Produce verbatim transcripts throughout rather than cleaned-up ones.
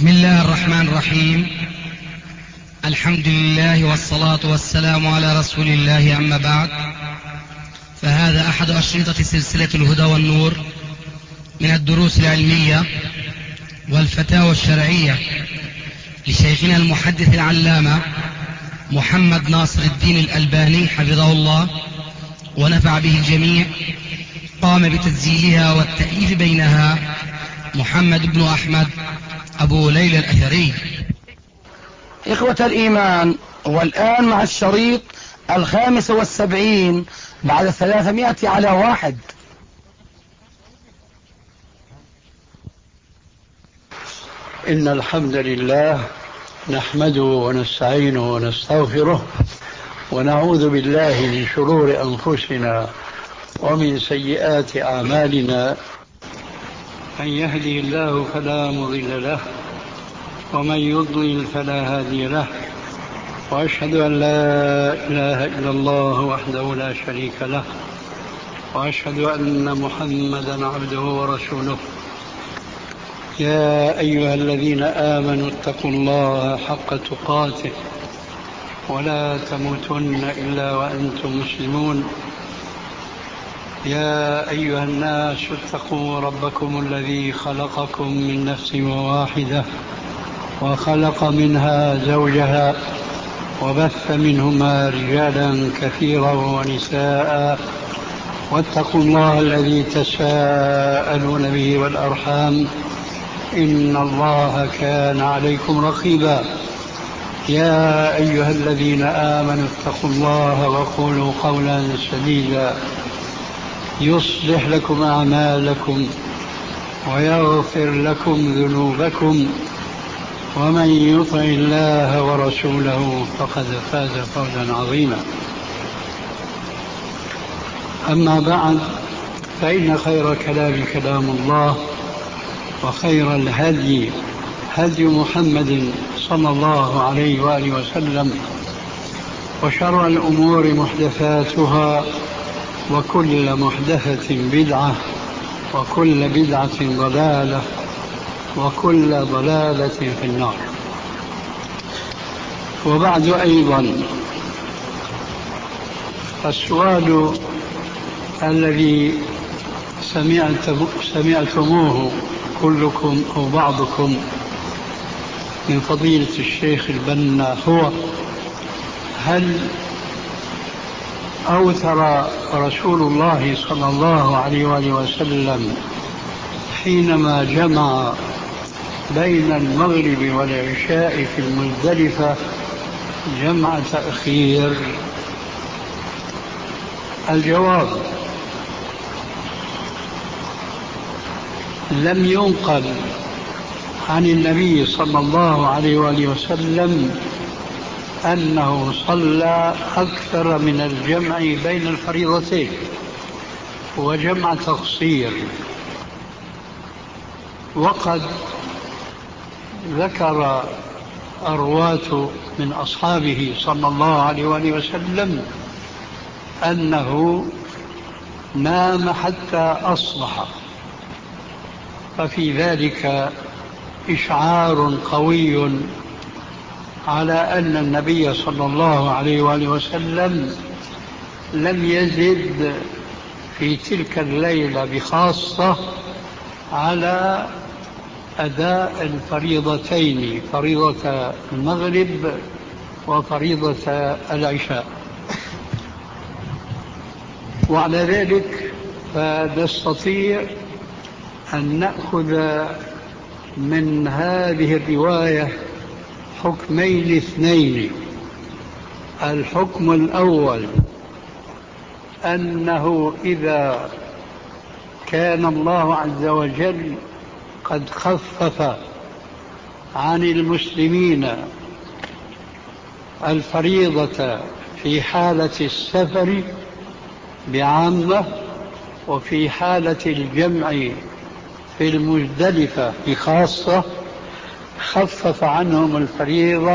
بسم الله الرحمن الرحيم. الحمد لله والصلاة والسلام على رسول الله، أما بعد، فهذا أحد أشرطة سلسلة الهدى والنور من الدروس العلمية والفتاوى الشرعية لشيخنا المحدث العلامة محمد ناصر الدين الألباني حفظه الله ونفع به الجميع. قام بتسجيلها والتأليف بينها محمد بن أحمد أبو ليلى الأثري. إخوة الإيمان، والآن مع الشريط الخامس والسبعين بعد ثلاثمائة على واحد. إن الحمد لله نحمده ونستعينه ونستغفره ونعوذ بالله من شرور أنفسنا ومن سيئات أعمالنا. من يهدي الله فلا مضل له ومن يضلل فلا هادي له، وأشهد أن لا إله إلا الله وحده لا شريك له، وأشهد أن محمدا عبده ورسوله. يا أيها الذين آمنوا اتقوا الله حق تقاته ولا تموتن إلا وأنتم مسلمون. يا أيها الناس اتقوا ربكم الذي خلقكم من نفس واحدة وخلق منها زوجها وبث منهما رجالا كثيرا ونساء، واتقوا الله الذي تساءلون به والأرحام إن الله كان عليكم رقيبا. يا أيها الذين آمنوا اتقوا الله وقولوا قولا سديدا يصلح لكم أعمالكم ويغفر لكم ذنوبكم، ومن يطع الله ورسوله فقد فاز فوزا عظيما. أما بعد، فإن خير كلام كلام الله، وخير الهدي هدي محمد صلى الله عليه وآله وسلم، وشر الأمور محدثاتها، وكل محدثة بدعة، وكل بدعة ضلالة، وكل ضلالة في النار. وبعد أيضا، السؤال الذي سمعتموه كلكم أو بعضكم من فضيلة الشيخ البنا هو: هل أوتر رسول الله صلى الله عليه وآله وسلم حينما جمع بين المغرب والعشاء في المزدلفة جمع تأخير؟ الجواب: لم ينقل عن النبي صلى الله عليه وآله وسلم أنه صلى أكثر من الجمع بين الفريضتين وجمع تقصير. وقد ذكر الرواة من أصحابه صلى الله عليه وآله وسلم أنه نام حتى أصبح، ففي ذلك إشعار قوي على أن النبي صلى الله عليه وآله وسلم لم يزد في تلك الليلة بخاصة على أداء الفريضتين، فريضة المغرب وفريضة العشاء. وعلى ذلك فنستطيع أن نأخذ من هذه الرواية حكمين اثنين. الحكم الأول أنه إذا كان الله عز وجل قد خفف عن المسلمين الفريضة في حالة السفر بعامة، وفي حالة الجمع في المزدلفة بخاصة، خفف عنهم الفريضة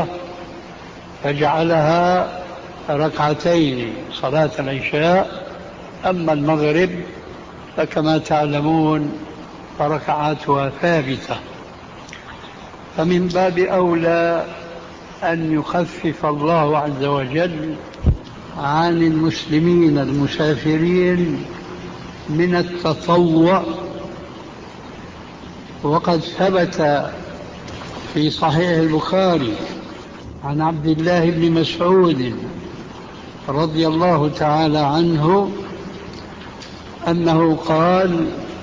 فجعلها ركعتين صلاة العشاء. أما المغرب فكما تعلمون فركعاتها ثابتة. فمن باب أولى أن يخفف الله عز وجل عن المسلمين المسافرين من التطوع. وقد ثبت في صحيح البخاري عن عبد الله بن مسعود رضي الله تعالى عنه أنه قال: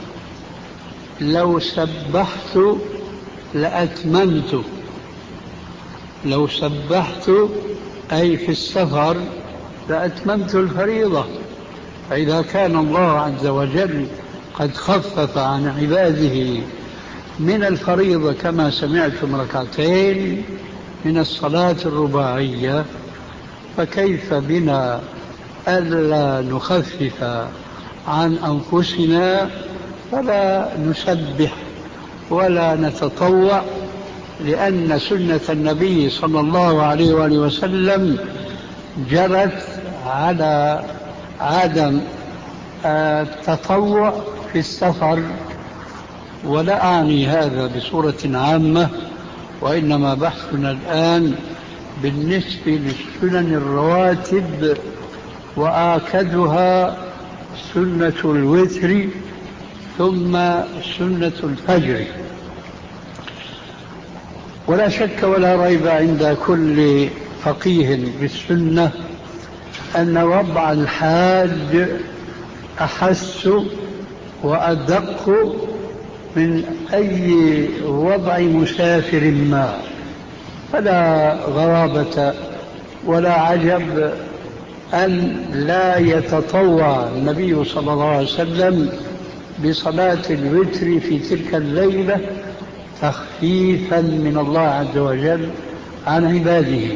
لو سبحت لأتممت. لو سبحت أي في السفر لأتممت الفريضة. فإذا كان الله عز وجل قد خفف عن عباده من الفريضة كما سمعتم ركعتين من الصلاة الرباعية، فكيف بنا ألا نخفف عن أنفسنا فلا نسبح ولا نتطوع، لأن سنة النبي صلى الله عليه وآله وسلم جرت على عدم التطوع في السفر. ولا أعني هذا بصورة عامة، وإنما بحثنا الآن بالنسبة للسنن الرواتب، وآكدها سنة الوتر ثم سنة الفجر. ولا شك ولا ريب عند كل فقيه بالسنة أن وضع الحاج أحس وأدق من أي وضع مسافر ما، فلا غرابة ولا عجب أن لا يتطوع النبي صلى الله عليه وسلم بصلاة الوتر في تلك الليلة تخفيفا من الله عز وجل عن عباده.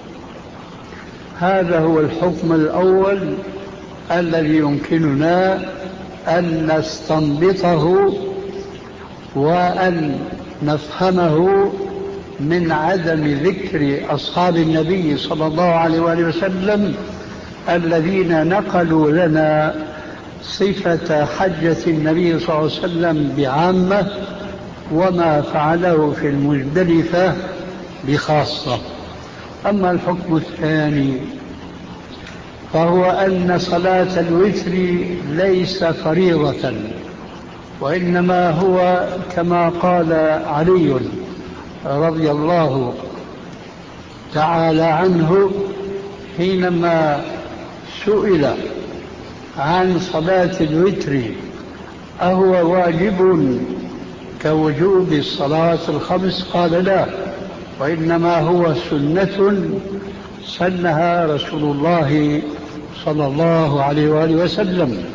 هذا هو الحكم الأول الذي يمكننا أن نستنبطه وأن نفهمه من عدم ذكر أصحاب النبي صلى الله عليه وآله وسلم الذين نقلوا لنا صفة حجة النبي صلى الله عليه وسلم بعامة وما فعله في المزدلفة بخاصة. أما الحكم الثاني فهو أن صلاة الوتر ليس فريضة، وإنما هو كما قال علي رضي الله تعالى عنه حينما سئل عن صلاة الوتر أهو واجب كوجوب الصلاة الخمس؟ قال لا، وإنما هو سنة سنها رسول الله صلى الله عليه وآله وسلم.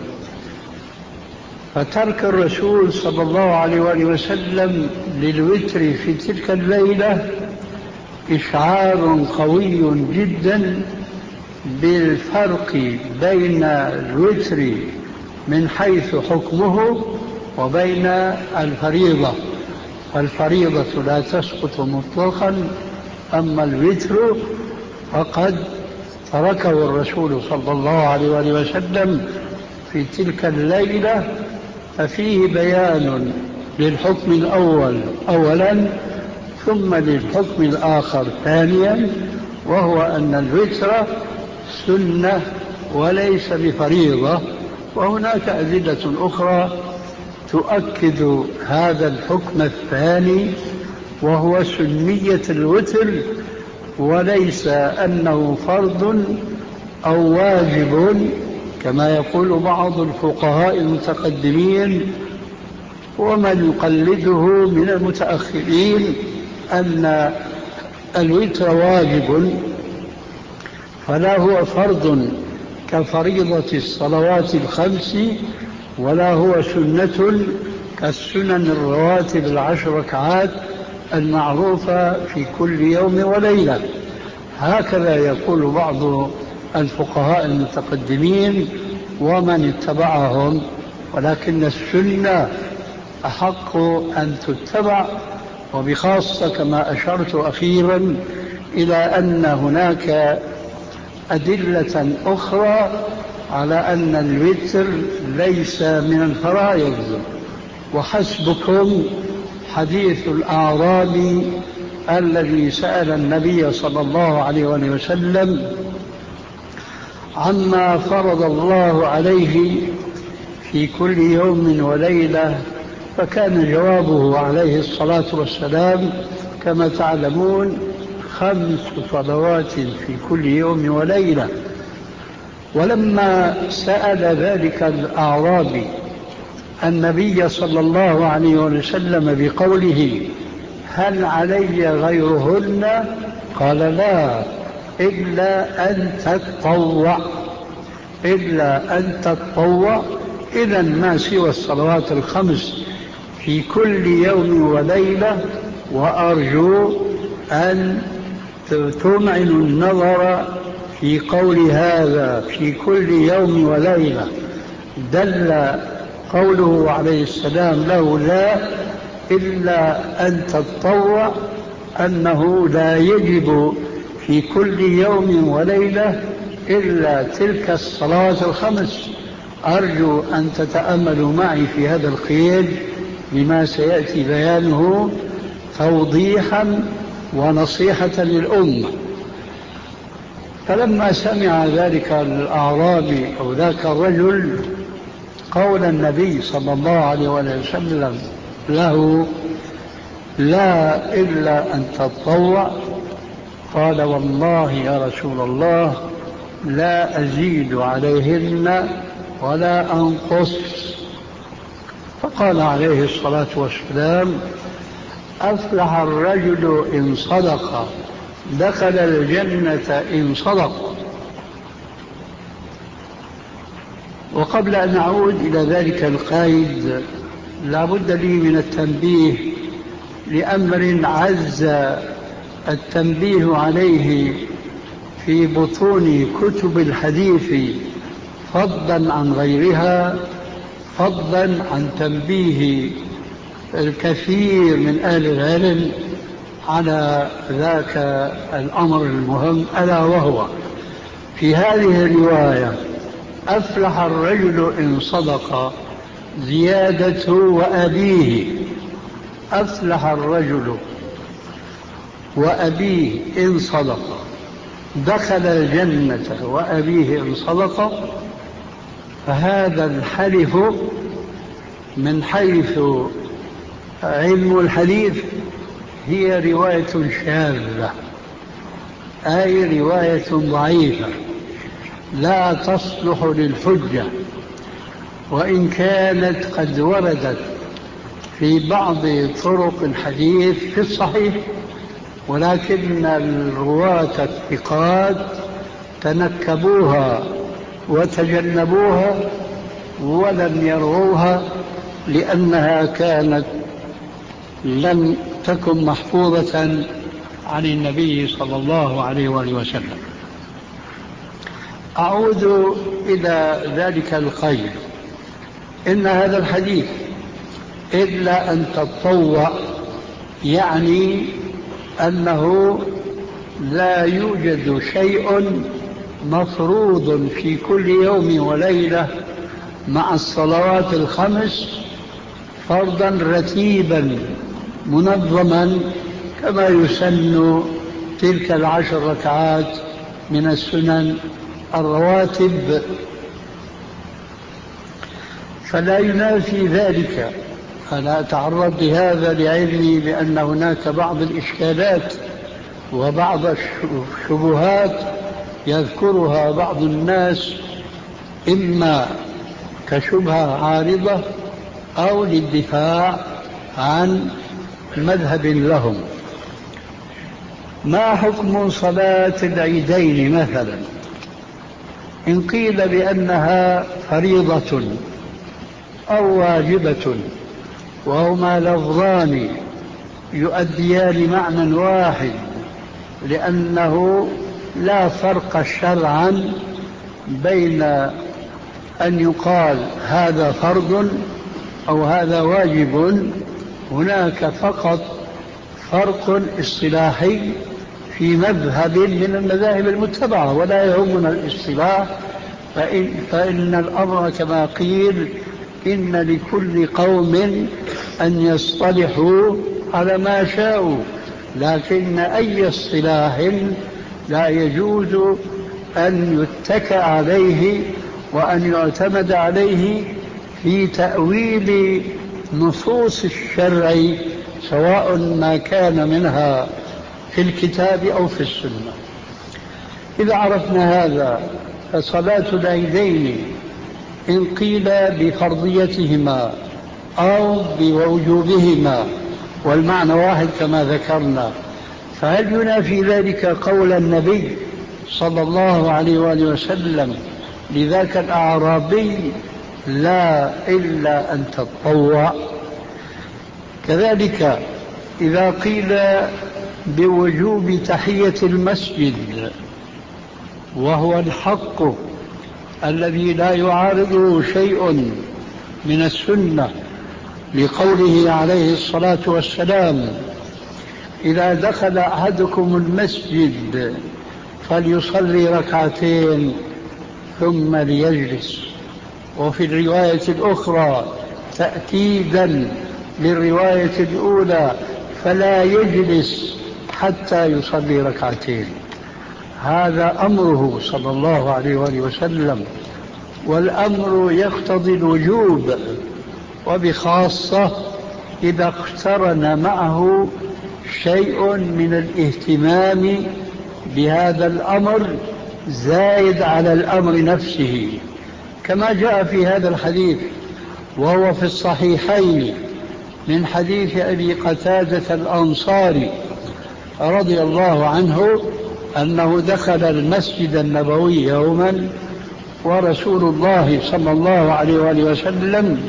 فترك الرسول صلى الله عليه وآله وسلم للوتر في تلك الليلة إشعار قوي جدا بالفرق بين الوتر من حيث حكمه وبين الفريضة. الفريضة لا تسقط مطلقا، أما الوتر فقد تركه الرسول صلى الله عليه وآله وسلم في تلك الليلة، ففيه بيان للحكم الأول أولا ثم للحكم الآخر ثانيا، وهو أن الوتر سنة وليس بفريضة. وهناك أدلة أخرى تؤكد هذا الحكم الثاني، وهو سنية الوتر وليس أنه فرض أو واجب كما يقول بعض الفقهاء المتقدمين ومن يقلده من المتأخرين أن الوتر واجب، فلا هو فرض كفريضة الصلوات الخمس، ولا هو سنة كالسنن الرواتب العشر ركعات المعروفة في كل يوم وليلة. هكذا يقول بعض الفقهاء المتقدمين ومن اتبعهم، ولكن السنة أحق أن تتبع، وبخاصة كما أشرت أخيرا إلى أن هناك أدلة أخرى على أن الوتر ليس من الفرائض. وحسبكم حديث الأعرابي الذي سأل النبي صلى الله عليه وسلم عما فرض الله عليه في كل يوم وليلة، فكان جوابه عليه الصلاة والسلام كما تعلمون خمس صلوات في كل يوم وليلة. ولما سأل ذلك الأعرابي النبي صلى الله عليه وسلم بقوله هل علي غيرهن؟ قال لا، إلا أن تتطوع، إلا أن تتطوع. إذا ما سوى الصلوات الخمس في كل يوم وليلة. وأرجو أن تمعنوا النظر في قول هذا في كل يوم وليلة. دل قوله عليه السلام له لا إلا أن تتطوع أنه لا يجب في كل يوم وليلة إلا تلك الصلاة الخمس. أرجو أن تتأملوا معي في هذا القيد لما سيأتي بيانه توضيحا ونصيحة للأمة. فلما سمع ذلك الأعرابي أو ذاك الرجل قول النبي صلى الله عليه وسلم له لا إلا أن تتطوع، قال والله يا رسول الله لا أزيد عليهن ولا أنقص. فقال عليه الصلاة والسلام أفلح الرجل إن صدق، دخل الجنة إن صدق. وقبل أن أعود إلى ذلك القيد لا بد لي من التنبيه لأمر عز التنبيه عليه في بطون كتب الحديث فضلا عن غيرها، فضلا عن تنبيه الكثير من أهل العلم على ذاك الأمر المهم، ألا وهو في هذه الرواية أفلح الرجل إن صدق زيادة وأبيه، أفلح الرجل وأبيه إن صدق، دخل الجنة وأبيه إن صدق. فهذا الحلف من حيث علم الحديث هي رواية شاذة، أي رواية ضعيفة لا تصلح للحجة، وإن كانت قد وردت في بعض طرق الحديث في الصحيح، ولكن الرواة الثقات تنكبوها وتجنبوها ولم يروها لأنها كانت لم تكن محفوظة عن النبي صلى الله عليه وآله وسلم. أعود إلى ذلك القيد. إن هذا الحديث إلا أن تتطوع يعني أنه لا يوجد شيء مفروض في كل يوم وليلة مع الصلوات الخمس فرضا رتيبا منظما كما يسن تلك العشر ركعات من السنن الرواتب. فلا ينافي ذلك. أنا أتعرض لهذا لعلمي بأن هناك بعض الإشكالات وبعض الشبهات يذكرها بعض الناس إما كشبهة عارضة أو للدفاع عن مذهب لهم. ما حكم صلاة العيدين مثلا؟ إن قيل بأنها فريضة أو واجبة وهما لفظان يؤديان معنى واحد، لأنه لا فرق شرعا بين أن يقال هذا فرض أو هذا واجب، هناك فقط فرق اصطلاحي في مذهب من المذاهب المتبعة ولا يهمنا الاصطلاح، فإن, فإن الأمر كما قيل إن لكل قوم أن يصطلحوا على ما شاءوا، لكن أي اصطلاح لا يجوز أن يتكى عليه وأن يعتمد عليه في تأويل نصوص الشرع، سواء ما كان منها في الكتاب أو في السنة. إذا عرفنا هذا فصلاة العيدين إن قيل بفرضيتهما أو بوجوبهما والمعنى واحد كما ذكرنا، فهل ينافي ذلك قول النبي صلى الله عليه وآله وسلم لذاك الأعرابي لا إلا أن تتطوع؟ كذلك إذا قيل بوجوب تحية المسجد وهو الحق الذي لا يعارضه شيء من السنة، لقوله عليه الصلاة والسلام إذا دخل أحدكم المسجد فليصلي ركعتين ثم ليجلس، وفي الرواية الأخرى تأكيدا للرواية الأولى فلا يجلس حتى يصلي ركعتين. هذا أمره صلى الله عليه وآله وسلم، والأمر يقتضي الوجوب، وبخاصة إذا اقترن معه شيء من الاهتمام بهذا الأمر زايد على الأمر نفسه، كما جاء في هذا الحديث وهو في الصحيحين من حديث أبي قتادة الأنصاري رضي الله عنه أنه دخل المسجد النبوي يوما ورسول الله صلى الله عليه وآله وسلم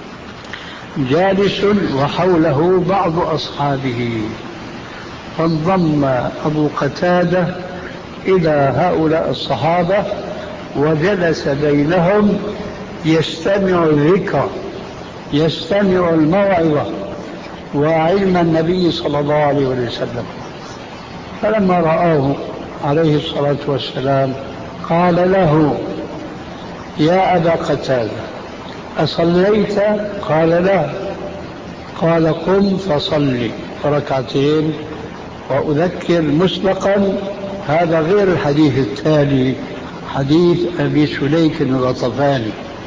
جالس وحوله بعض أصحابه، فانضم أبو قتادة إلى هؤلاء الصحابة وجلس بينهم يستمع الذكر، يستمع الموعظة وعلم النبي صلى الله عليه وسلم. فلما رآه عليه الصلاة والسلام قال له يا أبا قتادة أصليت؟ قال لا. قال قم فصلي ركعتين. وأذكر مسبقا هذا غير الحديث التالي، حديث أبي سليك الغطفاني.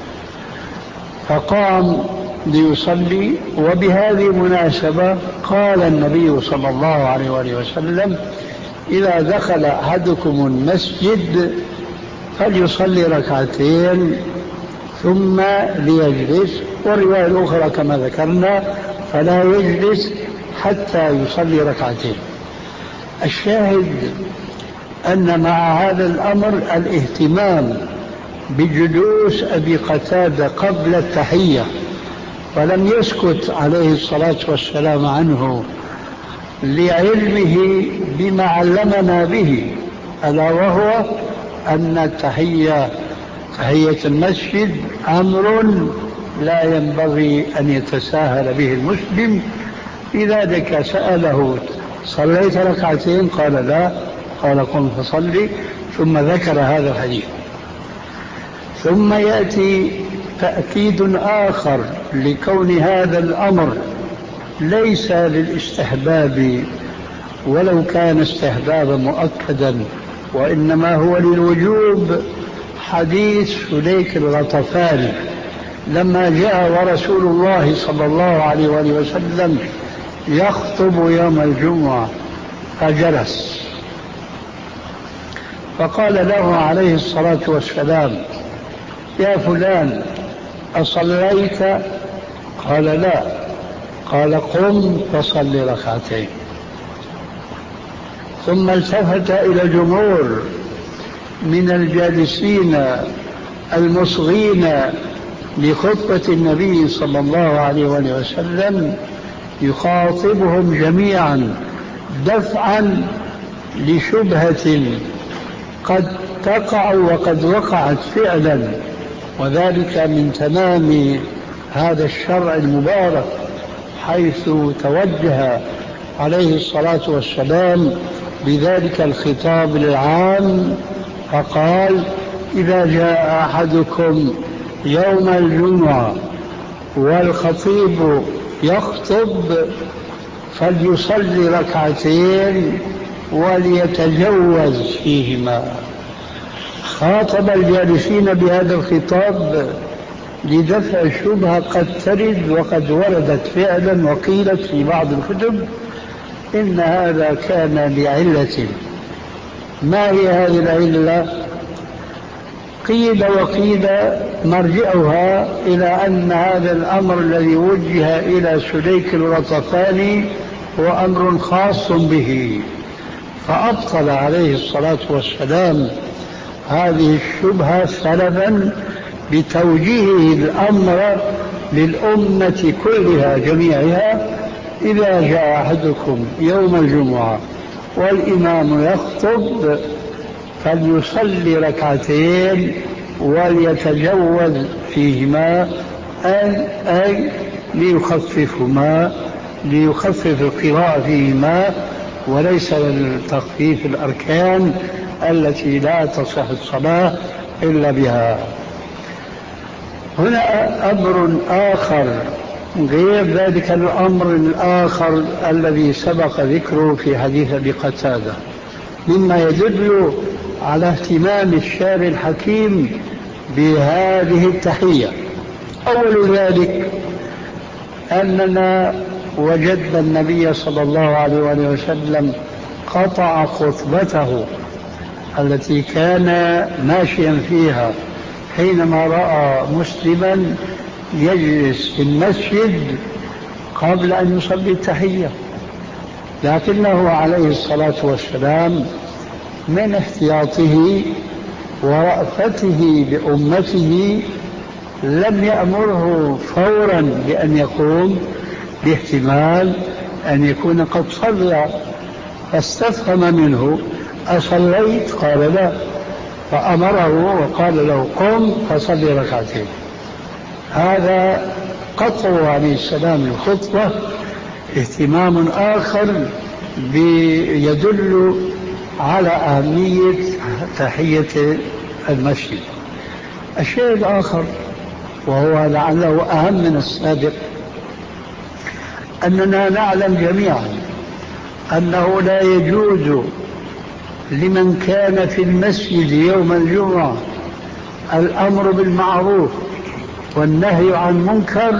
فقام ليصلي، وبهذه المناسبة قال النبي صلى الله عليه وآله وسلم إذا دخل أحدكم المسجد فليصلي ركعتين ثم ليجلس، والرواية الأخرى كما ذكرنا فلا يجلس حتى يصلي ركعتين. الشاهد أن مع هذا الأمر الاهتمام بجلوس أبي قتادة قبل التحية، ولم يسكت عليه الصلاة والسلام عنه لعلمه بما علمنا به، ألا وهو أن التحية تحية المسجد أمر لا ينبغي أن يتساهل به المسلم. لذلك سأله صليت ركعتين؟ قال لا. قال قم فصلي، ثم ذكر هذا الحديث. ثم يأتي تأكيد آخر لكون هذا الأمر ليس للاستحباب ولو كان استحبابا مؤكدا، وإنما هو للوجوب. حديث سليك الغطفاني لما جاء ورسول الله صلى الله عليه وآله وسلم يخطب يوم الجمعة فجلس، فقال له عليه الصلاة والسلام يا فلان أصليت؟ قال لا. قال قم فصل ركعتين. ثم التفت إلى الجمهور من الجالسين المصغين لخطبة النبي صلى الله عليه وآله وسلم يخاطبهم جميعا دفعا لشبهة قد تقع وقد وقعت فعلا، وذلك من تمام هذا الشرع المبارك، حيث توجه عليه الصلاة والسلام بذلك الخطاب العام فقال إذا جاء أحدكم يوم الجمعة والخطيب يخطب فليصلي ركعتين وليتجوز فيهما. خاطب الجالسين بهذا الخطاب لدفع شبهة قد ترد وقد وردت فعلا وقيلت في بعض الكتب إن هذا كان لعلة. ما هي هذه العلة؟ قيل وقيل مرجعها إلى أن هذا الأمر الذي وجه إلى سليك الغطفاني هو أمر خاص به، فأبطل عليه الصلاة والسلام هذه الشبهة سلفا بتوجيهه الأمر للأمة كلها جميعها: إذا جاء أحدكم يوم الجمعة والإمام يخطب فليصلي ركعتين وليتجوز فيهما، أي ليخففهما، ليخفف القراءة فيهما، وليس لتخفيف الأركان التي لا تصح الصلاة إلا بها. هنا أمر آخر غير ذلك الأمر الآخر الذي سبق ذكره في حديث أبي قتادة مما يدل على اهتمام الشارع الحكيم بهذه التحية. أول ذلك أننا وجدنا النبي صلى الله عليه وسلم قطع خطبته التي كان ماشيا فيها حينما رأى مسلما يجلس في المسجد قبل أن يصلي التحية، لكنه عليه الصلاة والسلام من احتياطه ورأفته بأمته لم يأمره فورا بأن يقوم، باحتمال أن يكون قد صلى، فاستفهم منه: أصليت؟ قال لا، فأمره وقال له: قم فصلي ركعتين. هذا قطع عليه السلام الخطبة اهتمام آخر يدل على أهمية تحية المسجد. الشيء الآخر وهو لعله أهم من السابق أننا نعلم جميعا أنه لا يجوز لمن كان في المسجد يوم الجمعة الأمر بالمعروف والنهي عن منكر،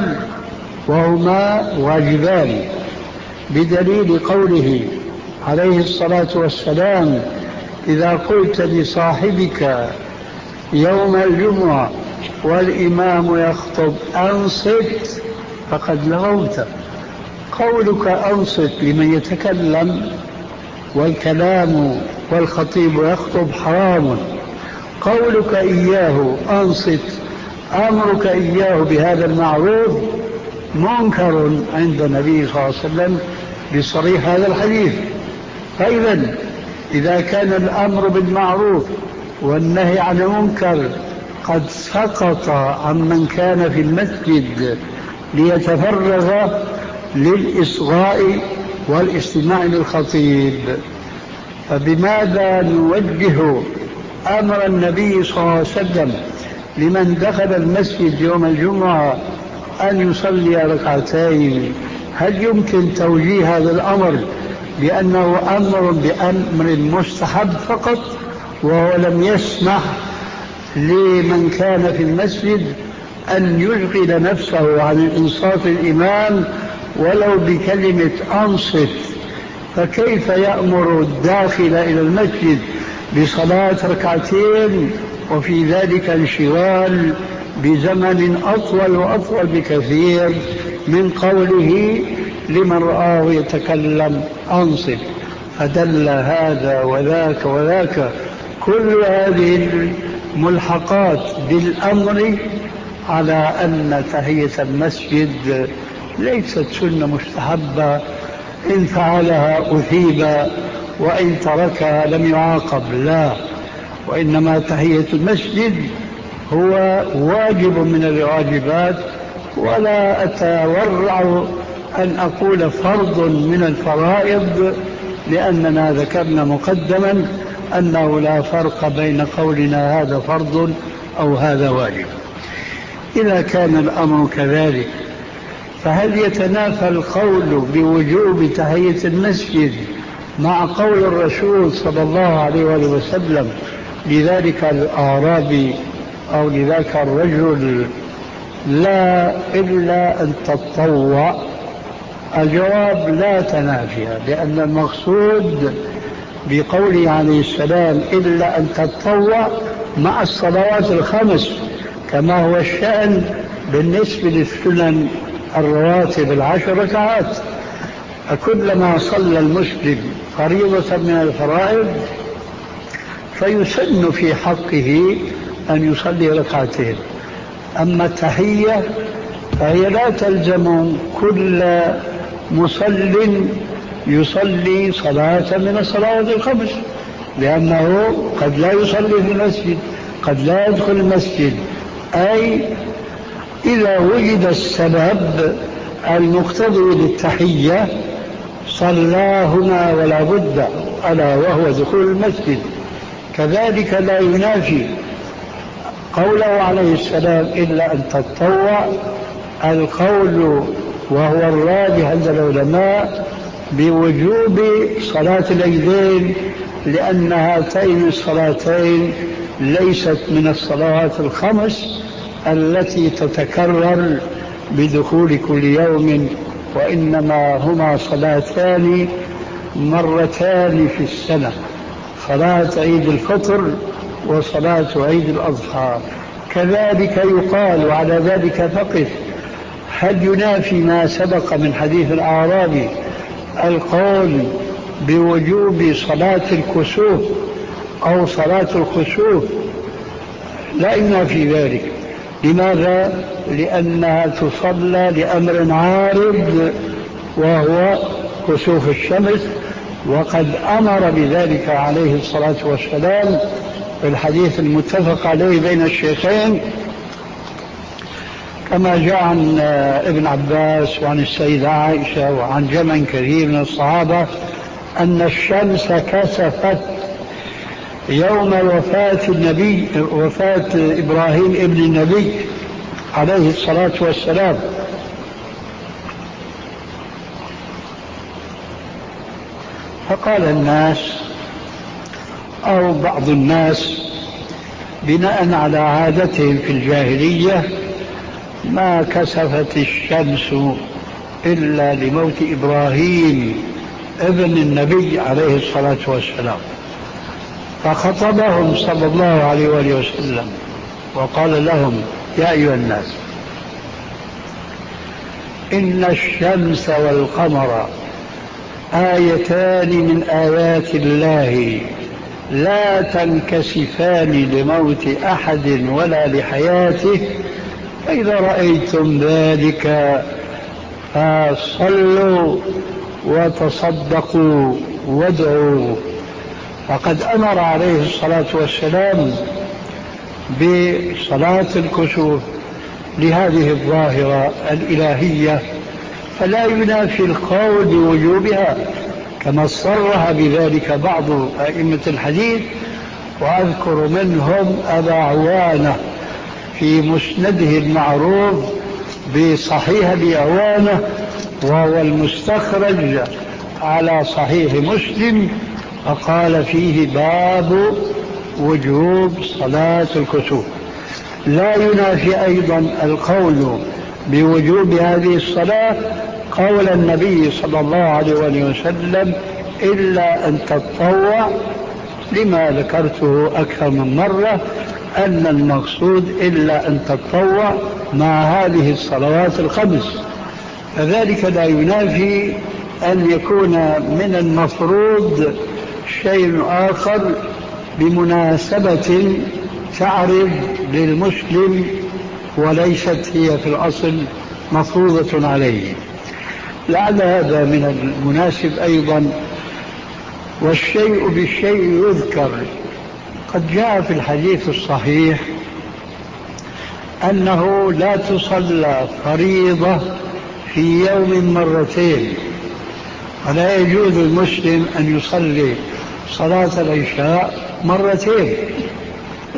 وهما واجبان، بدليل قوله عليه الصلاة والسلام: إذا قلت لصاحبك يوم الجمعة والإمام يخطب أنصت فقد لغوت. قولك أنصت لمن يتكلم والكلام والخطيب يخطب حرام، قولك إياه أنصت، أمرك إياه بهذا المعروف منكر عند النبي صلى الله عليه وسلم بصريح هذا الحديث. فإذا إذا كان الأمر بالمعروف والنهي عن المنكر قد سقط عن من كان في المسجد ليتفرغ للإصغاء والاستماع للخطيب، فبماذا نوجه أمر النبي صلى الله عليه وسلم لمن دخل المسجد يوم الجمعة أن يصلي ركعتين؟ هل يمكن توجيه هذا الأمر بأنه أمر بأمر مستحب فقط، وهو لم يسمح لمن كان في المسجد أن يشغل نفسه عن الإنصات الإمام ولو بكلمة أنصت؟ فكيف يأمر الداخل إلى المسجد بصلاة ركعتين وفي ذلك انشغال بزمن أطول وأطول بكثير من قوله لمن رآه يتكلم أنصت؟ فدل هذا وذاك وذاك كل هذه الملحقات بالأمر على أن تحية المسجد ليست سنة مستحبة، إن فعلها أثيب وإن تركها لم يعاقب، لا، وإنما تحية المسجد هو واجب من الواجبات، ولا أتورع أن أقول فرض من الفرائض، لأننا ذكرنا مقدما أنه لا فرق بين قولنا هذا فرض أو هذا واجب. إذا كان الأمر كذلك فهل يتنافى القول بوجوب تحية المسجد مع قول الرسول صلى الله عليه وآله وسلم لذلك الأعرابي أو لذاك الرجل لا إلا أن تتطوع؟ الجواب لا تنافي، لأن المقصود بقوله عليه السلام إلا أن تتطوع مع الصلوات الخمس، كما هو الشأن بالنسبة للسنن الرواتب العشر ركعات. كلما صلى المسلم فريضة من الفرائض فيسن في حقه أن يصلي ركعتين. أما التحية فهي لا تلزم كل مصل يصلي صلاة من الصلوات الخمس، لأنه قد لا يصلي في المسجد، قد لا يدخل المسجد، أي إذا وجد السبب المقتضي للتحية صلى هنا ولا بد، ألا وهو دخول المسجد. كذلك لا ينافي قوله عليه السلام إلا أن تتطوع القول وهو الراجح عند العلماء بوجوب صلاة العيدين، لأن هاتين الصلاتين ليست من الصلوات الخمس التي تتكرر بدخول كل يوم، وإنما هما صلاتان مرتان في السنة، صلاة عيد الفطر وصلاة عيد الأضحى. كذلك يقال وعلى ذلك فقف، هل ينافي ما سبق من حديث الأعرابي القول بوجوب صلاة الكسوف أو صلاة الخسوف؟ لا ينافي ذلك. لماذا؟ لأنها تصلى لأمر عارض وهو كسوف الشمس، وقد أمر بذلك عليه الصلاة والسلام في الحديث المتفق عليه بين الشيخين، كما جاء عن ابن عباس وعن السيدة عائشة وعن جمع كثير من الصحابة أن الشمس كسفت يوم وفاة النبي وفاة إبراهيم ابن النبي عليه الصلاة والسلام. فقال الناس أو بعض الناس بناء على عادتهم في الجاهلية ما كسفت الشمس إلا لموت إبراهيم ابن النبي عليه الصلاة والسلام. فخطبهم صلى الله عليه وآله وسلم وقال لهم: يا أيها الناس، إن الشمس والقمر آيتان من آيات الله لا تنكسفان لموت أحد ولا لحياته، فإذا رأيتم ذلك فصلوا وتصدقوا وادعوا. فقد أمر عليه الصلاة والسلام بصلاة الكسوف لهذه الظاهرة الإلهية، فلا ينافي القول بوجوبها، كما صرح بذلك بعض أئمة الحديث، وأذكر منهم أبا عوانة في مسنده المعروف بصحيح أبي عوانة، وهو المستخرج على صحيح مسلم، فقال فيه باب وجوب صلاة الكسوف. لا ينافي أيضا القول بوجوب هذه الصلاة قول النبي صلى الله عليه وسلم: إلا أن تتطوع، لما ذكرته أكثر من مرة أن المقصود إلا أن تتطوع مع هذه الصلوات الخمس. فذلك لا ينافي أن يكون من المفروض شيء آخر بمناسبة تعرض للمسلم وليست هي في الأصل مفروضة عليه. لعل هذا من المناسب أيضا. والشيء بالشيء يذكر. قد جاء في الحديث الصحيح أنه لا تصلى فريضة في يوم مرتين، ولا يجوز المسلم أن يصلي صلاة العشاء مرتين،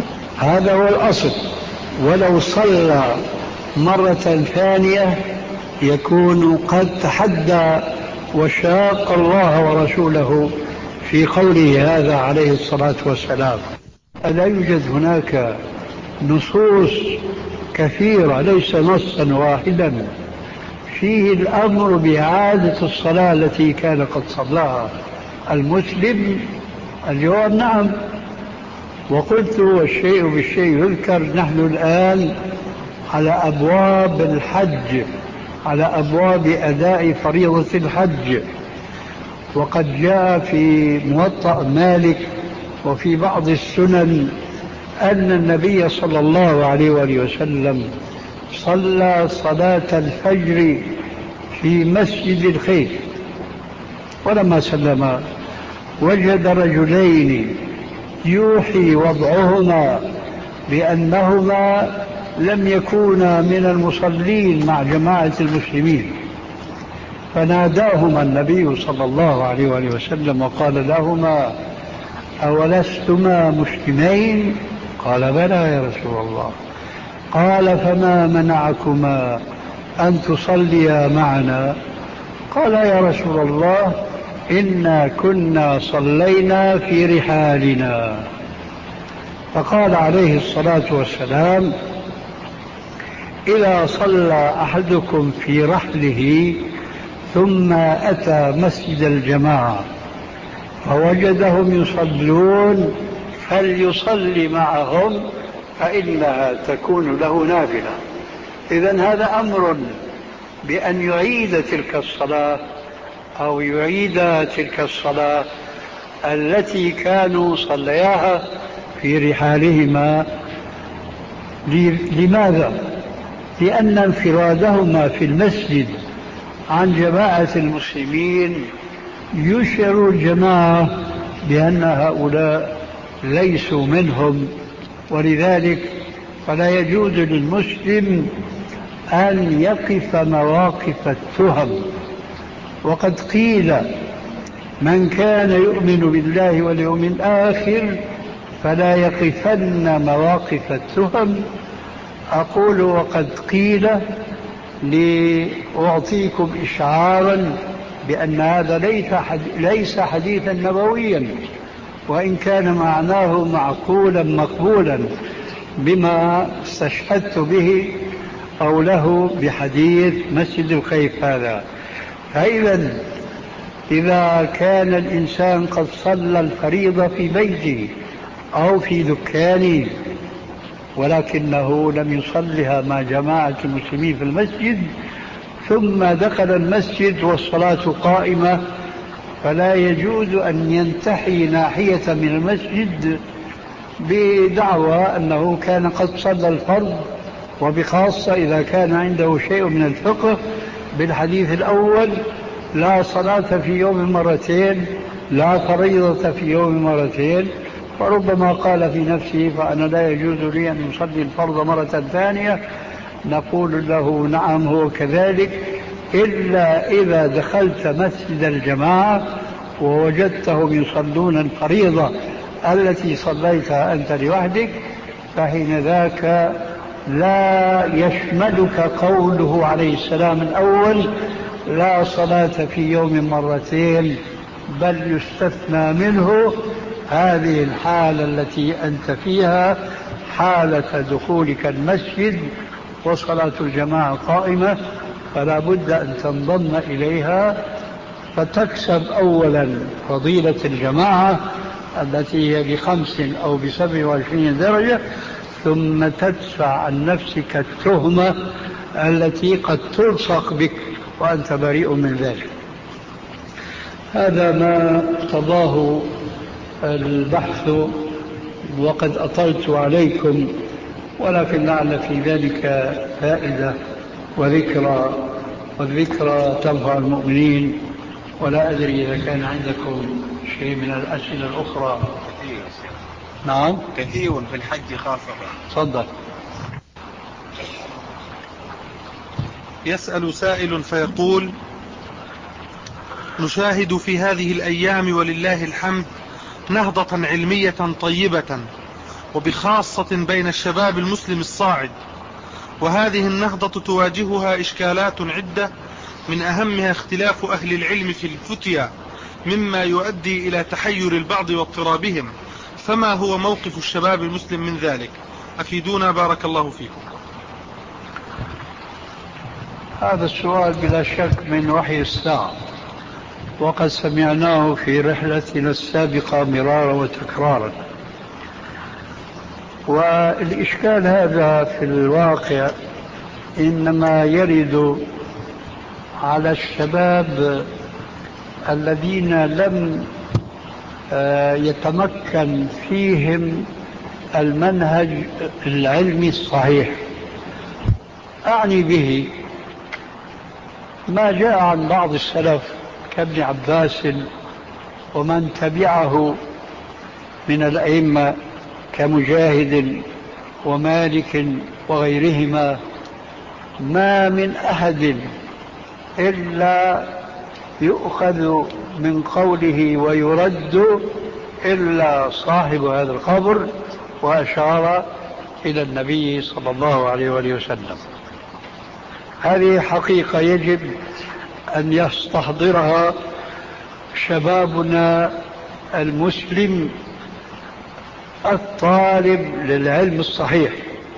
هذا هو الأصل. ولو صلى مرة ثانية يكون قد تحدى وشاق الله ورسوله في قوله هذا عليه الصلاة والسلام. ألا يوجد هناك نصوص كثيرة ليس نصا واحدا فيه الأمر بإعادة الصلاة التي كان قد صلاها المسلم؟ الجواب نعم. وقلت والشيء بالشيء يذكر، نحن الآن على أبواب الحج، على أبواب أداء فريضة الحج، وقد جاء في موطأ مالك وفي بعض السنن أن النبي صلى الله عليه وآله وسلم صلى صلاة الفجر في مسجد الخيف، ولما سلم وجد رجلين يوحي وضعهما بأنهما لم يكونا من المصلين مع جماعة المسلمين، فناداهما النبي صلى الله عليه وآله وسلم وقال لهما: أولستما مسلمين؟ قال: بلى يا رسول الله. قال: فما منعكما أن تصليا معنا؟ قال: يا رسول الله إنا كنا صلينا في رحالنا. فقال عليه الصلاة والسلام: إذا صلى أحدكم في رحله ثم أتى مسجد الجماعة فوجدهم يصلون فليصلي معهم فإنها تكون له نافلة. إذن هذا أمر بأن يعيد تلك الصلاة أو يعيد تلك الصلاة التي كانوا صلياها في رحالهما. لماذا؟ لأن انفرادهما في المسجد عن جماعة المسلمين يشعر الجماعة بأن هؤلاء ليسوا منهم، ولذلك فلا يجوز للمسلم أن يقف مواقف التهم. وقد قيل: من كان يؤمن بالله واليوم الآخر فلا يقفن مواقف التهم. أقول وقد قيل لأعطيكم إشعارا بأن هذا ليس حديثا نبويا، وإن كان معناه معقولا مقبولا بما استشهدت به أو له بحديث مسجد الخيف هذا. فإذا إذا كان الإنسان قد صلى الفريضة في بيته أو في دكانه ولكنه لم يصلها مع جماعة المسلمين في المسجد ثم دخل المسجد والصلاة قائمة، فلا يجوز أن ينتحي ناحية من المسجد بدعوى أنه كان قد صلى الفرض، وبخاصة إذا كان عنده شيء من الفقه بالحديث الأول: لا صلاة في يوم مرتين، لا فريضة في يوم مرتين. فربما قال في نفسه: فأنا لا يجوز لي أن أصلي الفرض مرة ثانية. نقول له: نعم هو كذلك، إلا إذا دخلت مسجد الجماعة ووجدتهم يصلون الفريضة التي صليتها أنت لوحدك، فحين ذاك لا يشملك قوله عليه السلام الأول: لا صلاة في يوم مرتين، بل يستثنى منه هذه الحالة التي أنت فيها، حالة دخولك المسجد وصلاة الجماعة قائمة، فلا بد أن تنضم إليها فتكسب أولا فضيلة الجماعة التي هي بخمس أو بسبع وعشرين درجة، ثم تدفع عن نفسك التهمة التي قد تلصق بك وأنت بريء من ذلك. هذا ما اقتضاه البحث، وقد أطلت عليكم، ولكن لعل في ذلك فائدة وذكرى، والذكرى تنفع المؤمنين. ولا أدري إذا كان عندكم شيء من الأسئلة الأخرى. كثير. نعم كثير في الحج خاصة. تفضل. يسأل سائل فيقول: نشاهد في هذه الأيام ولله الحمد نهضة علمية طيبة، وبخاصة بين الشباب المسلم الصاعد، وهذه النهضة تواجهها إشكالات عدة، من أهمها اختلاف أهل العلم في الفتيا مما يؤدي إلى تحير البعض واضطرابهم، فما هو موقف الشباب المسلم من ذلك؟ أفيدونا بارك الله فيكم. هذا السؤال بلا شك من وحي الساعة، وقد سمعناه في رحلتنا السابقة مرارا وتكرارا. والإشكال هذا في الواقع إنما يرد على الشباب الذين لم يتمكن فيهم المنهج العلمي الصحيح. أعني به ما جاء عن بعض السلف كابن عباس ومن تبعه من الأئمة كمجاهد ومالك وغيرهما، ما من أحد إلا يؤخذ من قوله ويرد إلا صاحب هذا القبر، وأشار إلى النبي صلى الله عليه وآله وسلم. هذه حقيقة يجب أن يستحضرها شبابنا المسلم الطالب للعلم الصحيح،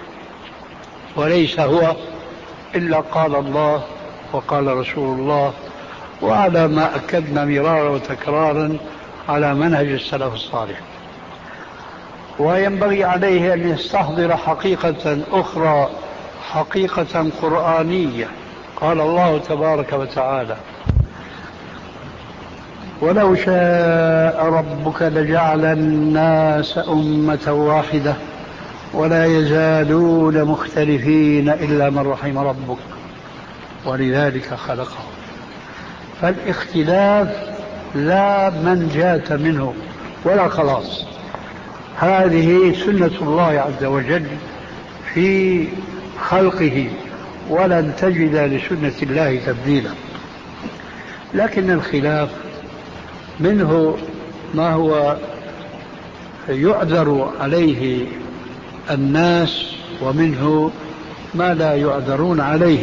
وليس هو إلا قال الله وقال رسول الله، وعلى ما أكدنا مرارا وتكرارا على منهج السلف الصالح. وينبغي عليه أن يستحضر حقيقة أخرى، حقيقة قرآنية. قال الله تبارك وتعالى: ولو شاء ربك لجعل الناس أمة واحدة ولا يزالون مختلفين إلا من رحم ربك ولذلك خلقهم. فالاختلاف لا منجاة منه ولا خلاص، هذه سنة الله عز وجل في خلقه، ولن تجد لسنة الله تبديلا. لكن الخلاف منه ما هو يعذر عليه الناس، ومنه ما لا يعذرون عليه.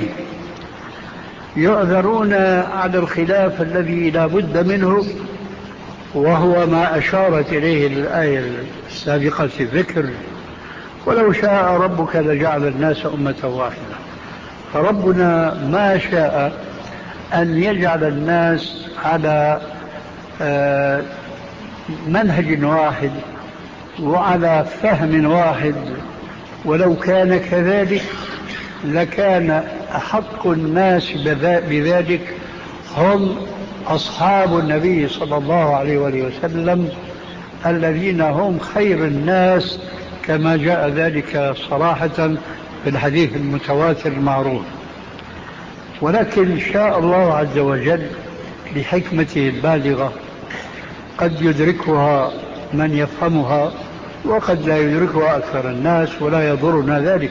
يعذرون على الخلاف الذي لا بد منه، وهو ما أشارت إليه الآية السابقة في الذكر: ولو شاء ربك لجعل الناس أمة واحدة. فربنا ما شاء أن يجعل الناس على منهج واحد وعلى فهم واحد، ولو كان كذلك لكان أحق الناس بذلك هم أصحاب النبي صلى الله عليه وسلم، الذين هم خير الناس كما جاء ذلك صراحة في الحديث المتواتر المعروف. ولكن شاء الله عز وجل لحكمته البالغة قد يدركها من يفهمها، وقد لا يدركها أكثر الناس، ولا يضرنا ذلك.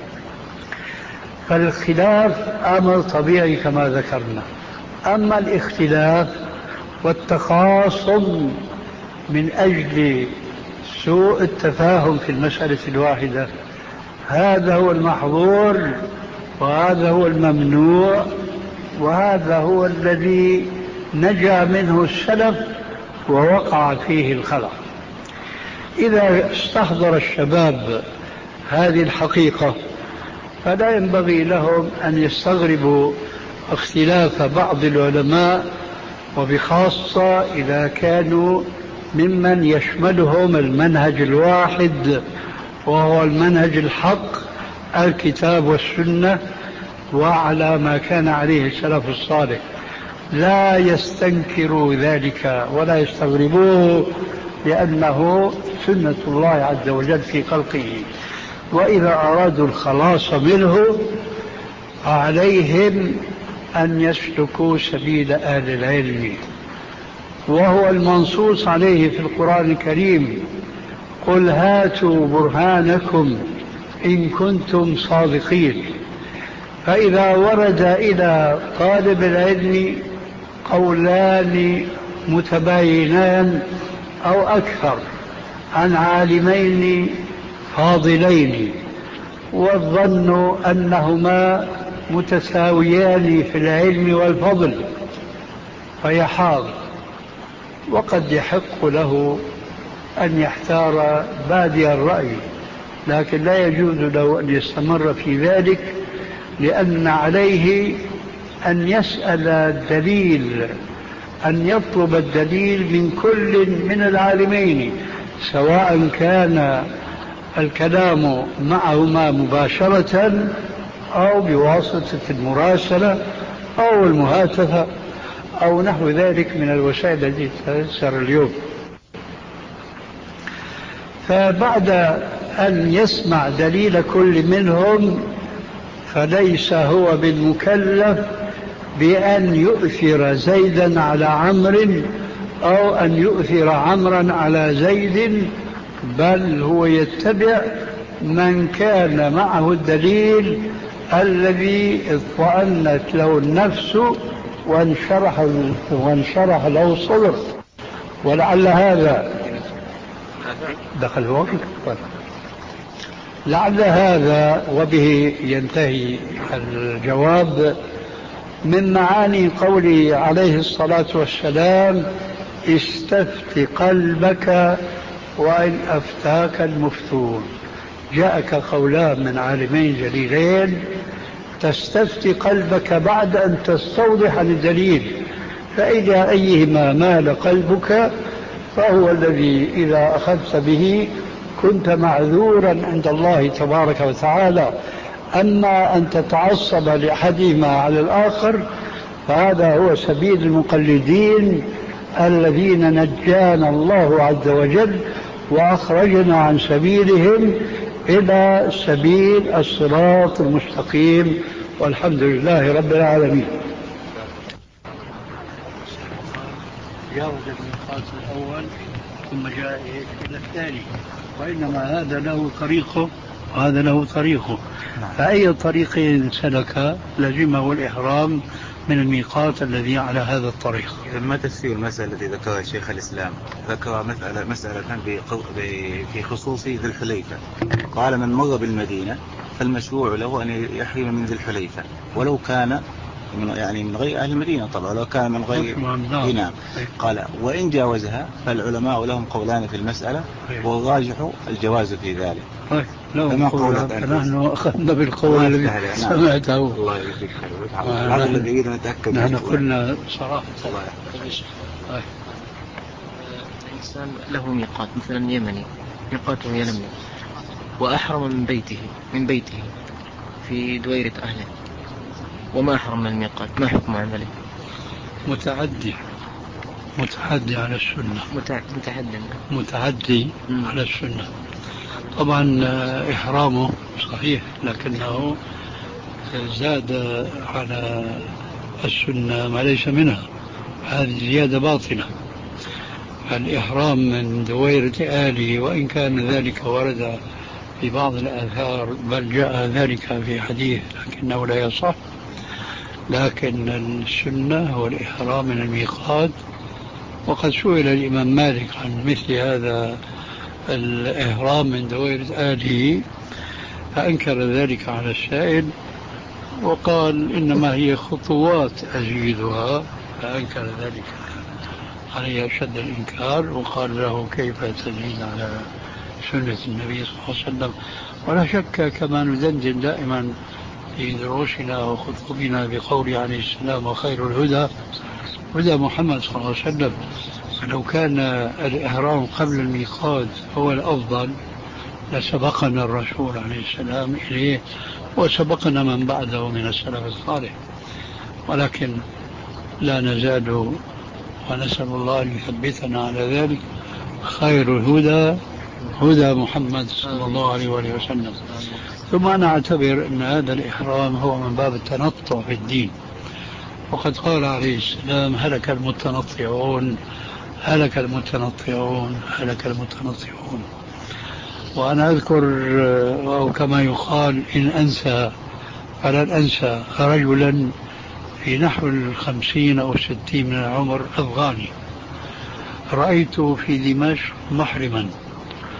فالخلاف أمر طبيعي كما ذكرنا. أما الاختلاف والتخاصم من أجل سوء التفاهم في المسألة الواحدة، هذا هو المحظور، وهذا هو الممنوع، وهذا هو الذي نجا منه السلف ووقع فيه الخلق. إذا استحضر الشباب هذه الحقيقة فلا ينبغي لهم أن يستغربوا اختلاف بعض العلماء، وبخاصة إذا كانوا ممن يشملهم المنهج الواحد وهو المنهج الحق، الكتاب والسنة، وعلى ما كان عليه السلف الصالح. لا يستنكروا ذلك ولا يستغربوه، لأنه سنة الله عز وجل في خلقه. وإذا أرادوا الخلاص منه عليهم أن يسلكوا سبيل أهل العلم، وهو المنصوص عليه في القرآن الكريم: قل هاتوا برهانكم إن كنتم صادقين. فإذا ورد إلى طالب العلم قولان متباينان أو أكثر عن عالمين فاضلين، والظن أنهما متساويان في العلم والفضل فيحاض، وقد يحق له أن يحتار بادي الرأي، لكن لا يجوز له أن يستمر في ذلك، لأن عليه أن يسأل الدليل، أن يطلب الدليل من كل من العالمين، سواء كان الكلام معهما مباشرة أو بواسطة المراسلة أو المهاتفة أو نحو ذلك من الوسائل التي تتيسر اليوم. فبعد أن يسمع دليل كل منهم فليس هو بالمكلف بأن يؤثر زيدا على عمرو أو أن يؤثر عمرا على زيد، بل هو يتبع من كان معه الدليل الذي اطمأنت له النفس وانشرح, وانشرح له الصدر. ولعل هذا دخل الوقت لعل هذا وبه ينتهي الجواب من معاني قوله عليه الصلاة والسلام: استفت قلبك وإن أفتاك المفتون. جاءك قولان من عالمين جليلين: تستفتي قلبك بعد أن تستوضح الدليل، فإذا أيهما مال قلبك فهو الذي إذا أخذت به كنت معذورا عند الله تبارك وتعالى. أما أن تتعصب لأحدهما على الآخر فهذا هو سبيل المقلدين الذين نجانا الله عز وجل وأخرجنا عن سبيلهم إلى سبيل الصراط المستقيم، والحمد لله رب العالمين. جاوز الميقات الأول ثم جاء إلى الثاني، وإنما هذا له طريقه وهذا له طريقه، فأي طريق سلك لزمه الإحرام من الميقات الذي على هذا الطريق. ما تفسير المسألة التي ذكرها شيخ الإسلام؟ ذكر مسألة مسألة في خصوص ذي الحليفة، قال: من مر بالمدينة فالمشروع له أن يحرم من ذي الحليفة ولو كان من يعني من غير أهل المدينة، طبعا لو كان من غير. نعم. قال: وإن جاوزها فالعلماء لهم قولان في المسألة والراجح الجواز في ذلك. فما قولك أنت؟ نحن أخذنا بالقول الذي سمعته. الله يجزيك خير. هذا الذي يريد أن نتأكد. نحن قلنا صراحة. الإنسان له ميقات مثلا يمني، ميقاته ينمي، وأحرم من بيته من بيته في دويرة أهله وما أحرم من الميقات، ما حكم عمله؟ متعدي متعدي على السنة. متعدي متعدي على السنة. طبعا إحرامه صحيح لكنه زاد على السنة ما ليس منها، هذه زيادة باطلة. الإحرام من دويرة آله وإن كان ذلك ورد في بعض الآثار بل جاء ذلك في حديث لكنه لا يصح، لكن السنة هو الإحرام من الميقات. وقد سئل الإمام مالك عن مثل هذا الإحرام من دويرة آله فأنكر ذلك على السائل وقال إنما هي خطوات أزيدها، فأنكر ذلك عليه أشد الإنكار وقال له: كيف تزيد على سنة النبي صلى الله عليه وسلم؟ ولا شك كما ندندن دائما في دروسنا وخطبنا بقول عليه السلام: وخير الهدى هدى محمد صلى الله عليه وسلم. لو كان الإحرام قبل الميقات هو الأفضل لسبقنا الرسول عليه السلام إليه وسبقنا من بعده من السلف الصالح، ولكن لا نزال ونسأل الله أن يثبتنا على ذلك. خير الهدى هدى محمد صلى الله عليه وسلم. ثم أنا أعتبر أن هذا الإحرام هو من باب التنطع في الدين، وقد قال عليه السلام: هلك المتنطعون هلك المتنطعون هلك المتنطعون. وأنا أذكر أو كما يقال إن أنسى فلن أنسى رجلا في نحو الخمسين أو الستين من العمر أفغاني، رأيته في دمشق محرما،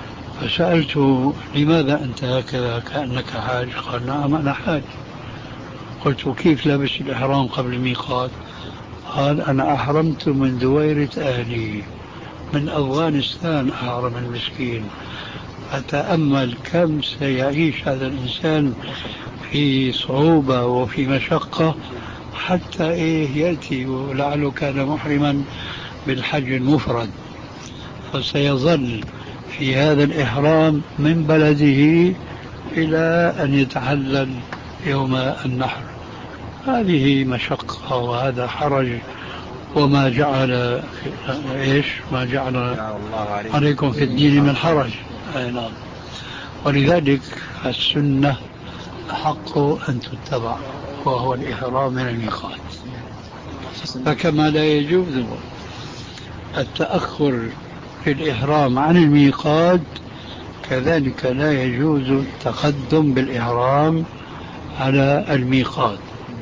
فسألته لماذا أنت هكذا كأنك حاج؟ قال نعم أنا حاج. قلت كيف لابس الإحرام قبل الميقات؟ قال أنا أحرمت من دويرة أهلي من أفغانستان، أحرم المسكين. أتأمل كم سيعيش هذا الإنسان في صعوبة وفي مشقة حتى إيه يأتي، ولعله كان محرما بالحج المفرد، فسيظل في هذا الإحرام من بلده إلى أن يتحلل يوم النحر. هذه مشقة وهذا حرج، وما جعل إيش ما جعل عليكم في الدين من حرج. أي نعم. ولذلك السنة حق أن تتبع، وهو الإحرام من الميقات. فكما لا يجوز التأخر في الإحرام عن الميقات، كذلك لا يجوز التقدم بالإحرام على الميقات.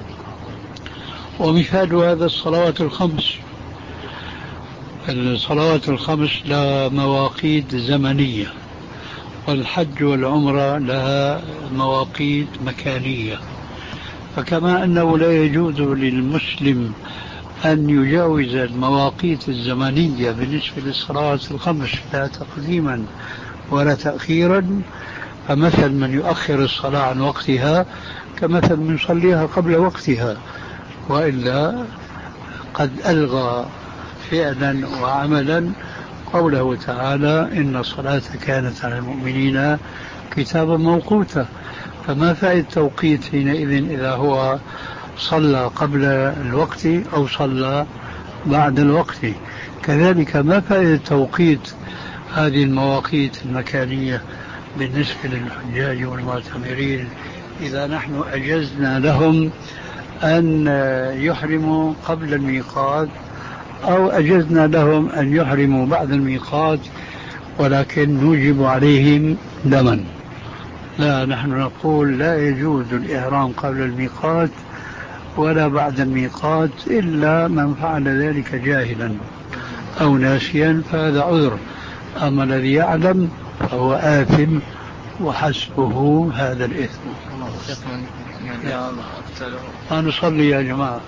ومثال هذا الصلوات الخمس. الصلوات الخمس لها مواقيت زمنية، والحج والعمرة لها مواقيت مكانية. فكما أنه لا يجوز للمسلم أن يجاوز المواقيت الزمنية بالنسبة للصلوات الخمس لا تقديما ولا تأخيرا، فمثل من يؤخر الصلاة عن وقتها كمثل من يصليها قبل وقتها، وإلا قد ألغى فعلا وعملا قوله تعالى إن الصلاة كانت على المؤمنين كتابا موقوتا. فما فائدة التوقيت حينئذ إذا هو صلى قبل الوقت أو صلى بعد الوقت؟ كذلك ما فائدة توقيت هذه المواقيت المكانية بالنسبة للحجاج والمعتمرين إذا نحن أجزنا لهم أن يحرموا قبل الميقات أو أجزنا لهم أن يحرموا بعد الميقات، ولكن نوجب عليهم دما؟ لا، نحن نقول لا يجوز الإحرام قبل الميقات ولا بعد الميقات إلا من فعل ذلك جاهلا أو ناسيا، فهذا عذر. أما الذي يعلم فهو آثم وحسبه هذا الإثم. يا الله، ما نصلي يا جماعة.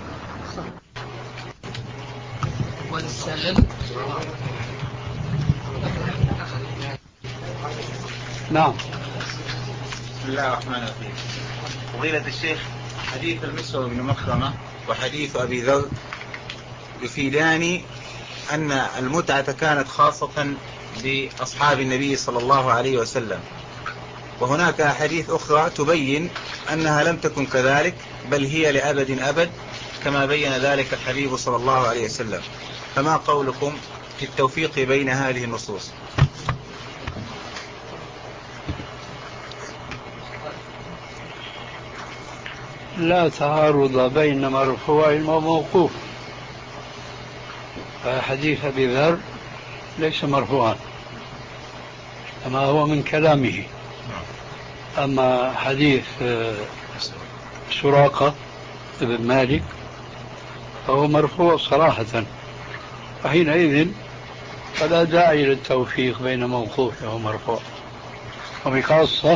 نعم. بسم الله الرحمن الرحيم. فضيلة الشيخ، حديث المسور بن مخرمة وحديث أبي ذر يفيدان أن المتعة كانت خاصة بأصحاب النبي صلى الله عليه وسلم، وهناك أحاديث أخرى تبين أنها لم تكن كذلك، بل هي لأبد أبد كما بين ذلك الحبيب صلى الله عليه وسلم. فما قولكم في التوفيق بين هذه النصوص؟ لا تعارض بين مرفوع وموقوف. فحديث أبي ذر ليس مرفوعا كما هو من كلامه، أما حديث سراقة بن مالك فهو مرفوع صراحة، وحينئذ فلا داعي للتوفيق بين موقوف ومرفوع. وبخاصة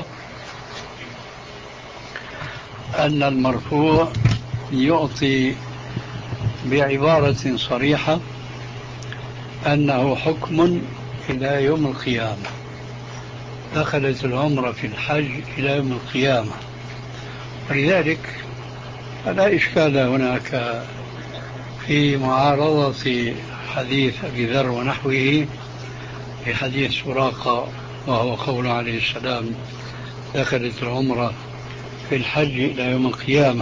أن المرفوع يعطي بعبارة صريحة أنه حكم إلى يوم القيامة، دخلت العمرة في الحج إلى يوم القيامة، ولذلك فلا إشكال هناك في معارضة حديث أبي ذر ونحوه بحديث سراقة، وهو قول عليه السلام دخلت العمرة في الحج إلى يوم القيامة،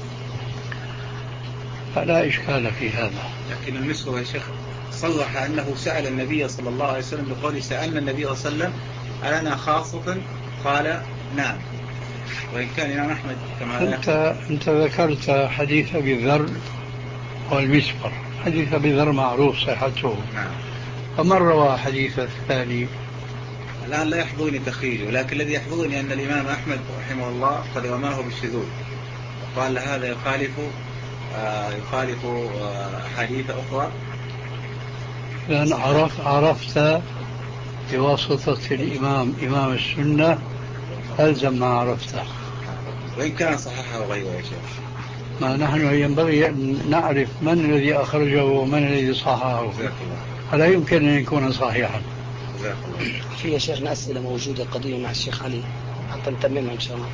فلا إشكال في هذا. لكن المسور يا شيخ صرح أنه سأل النبي صلى الله عليه وسلم بقوله سألنا النبي صلى الله عليه وسلم ألنا خاصة؟ قال نعم. وإن كان الإمام أحمد كما أنت, أنت ذكرت حديث أبي ذر والمسفر. حديث أبي ذر معروف صحته. نعم. فمن روى حديث الثاني؟ الآن لا يحضرني تخريجه، لكن الذي يحضرني أن الإمام أحمد رحمه الله قد رماه بالشذوذ، قال هذا يخالف آه يخالف آه حديث أخرى. لأن عرف عرفت بواسطة الإمام إمام السنة ألزم ما عرفته، وإن كان صححه غيره يا شيخ. ما نحن ينبغي أن نعرف من الذي أخرجه ومن الذي صححه، فلا يمكن أن يكون صحيحا. في يا شيخنا أسئلة موجودة قضية مع الشيخ علي حتى نتممها إن شاء الله.